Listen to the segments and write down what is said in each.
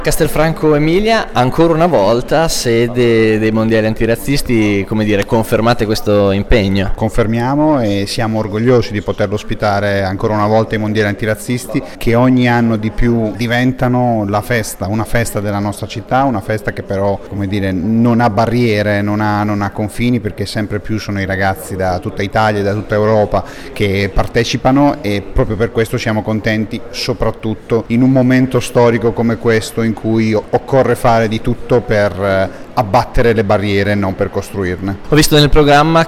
Castelfranco Emilia, ancora una volta sede dei mondiali antirazzisti, come dire, confermate questo impegno? Confermiamo e siamo orgogliosi di poterlo ospitare ancora una volta i mondiali antirazzisti, che ogni anno di più diventano la festa, una festa della nostra città, una festa che però, come dire, non ha barriere, non ha confini, perché sempre più sono i ragazzi da tutta Italia e da tutta Europa che partecipano, e proprio per questo siamo contenti, soprattutto in un momento storico come questo in cui occorre fare di tutto per abbattere le barriere e non per costruirne. Ho visto nel programma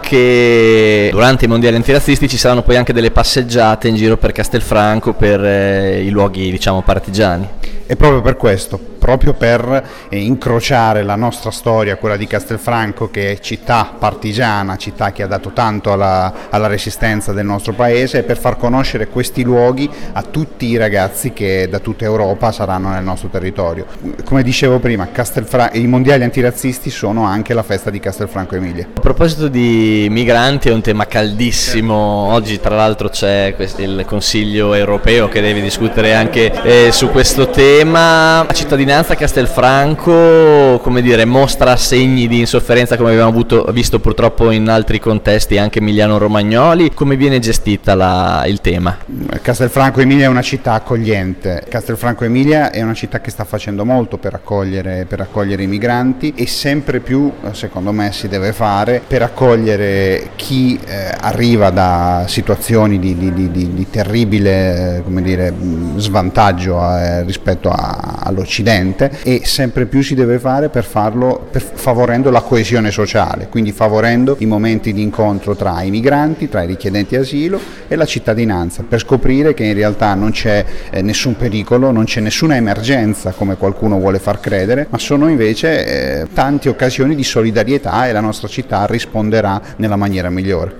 che durante i mondiali antirazzisti ci saranno poi anche delle passeggiate in giro per Castelfranco, per i luoghi, diciamo, partigiani. E proprio per questo, proprio per incrociare la nostra storia, quella di Castelfranco, che è città partigiana, città che ha dato tanto alla resistenza del nostro paese, e per far conoscere questi luoghi a tutti i ragazzi che da tutta Europa saranno nel nostro territorio. Come dicevo prima, i mondiali antirazzisti sono anche la festa di Castelfranco Emilia. A proposito di migranti, è un tema caldissimo. Oggi tra l'altro c'è il Consiglio europeo che deve discutere anche su questo tema. La cittadinanza a Castelfranco, come dire, mostra segni di insofferenza, come abbiamo visto purtroppo in altri contesti, anche emiliano-romagnoli. Come viene gestita il tema? Castelfranco Emilia è una città accogliente. Castelfranco Emilia è una città che sta facendo molto per accogliere i migranti, e sempre più, secondo me, si deve fare per accogliere chi arriva da situazioni di terribile, come dire, svantaggio rispetto all'Occidente, e sempre più si deve fare per farlo favorendo la coesione sociale, quindi favorendo i momenti di incontro tra i migranti, tra i richiedenti asilo e la cittadinanza, per scoprire che in realtà non c'è nessun pericolo, non c'è nessuna emergenza come qualcuno vuole far credere, ma sono invece tante occasioni di solidarietà, e la nostra città risponderà nella maniera migliore.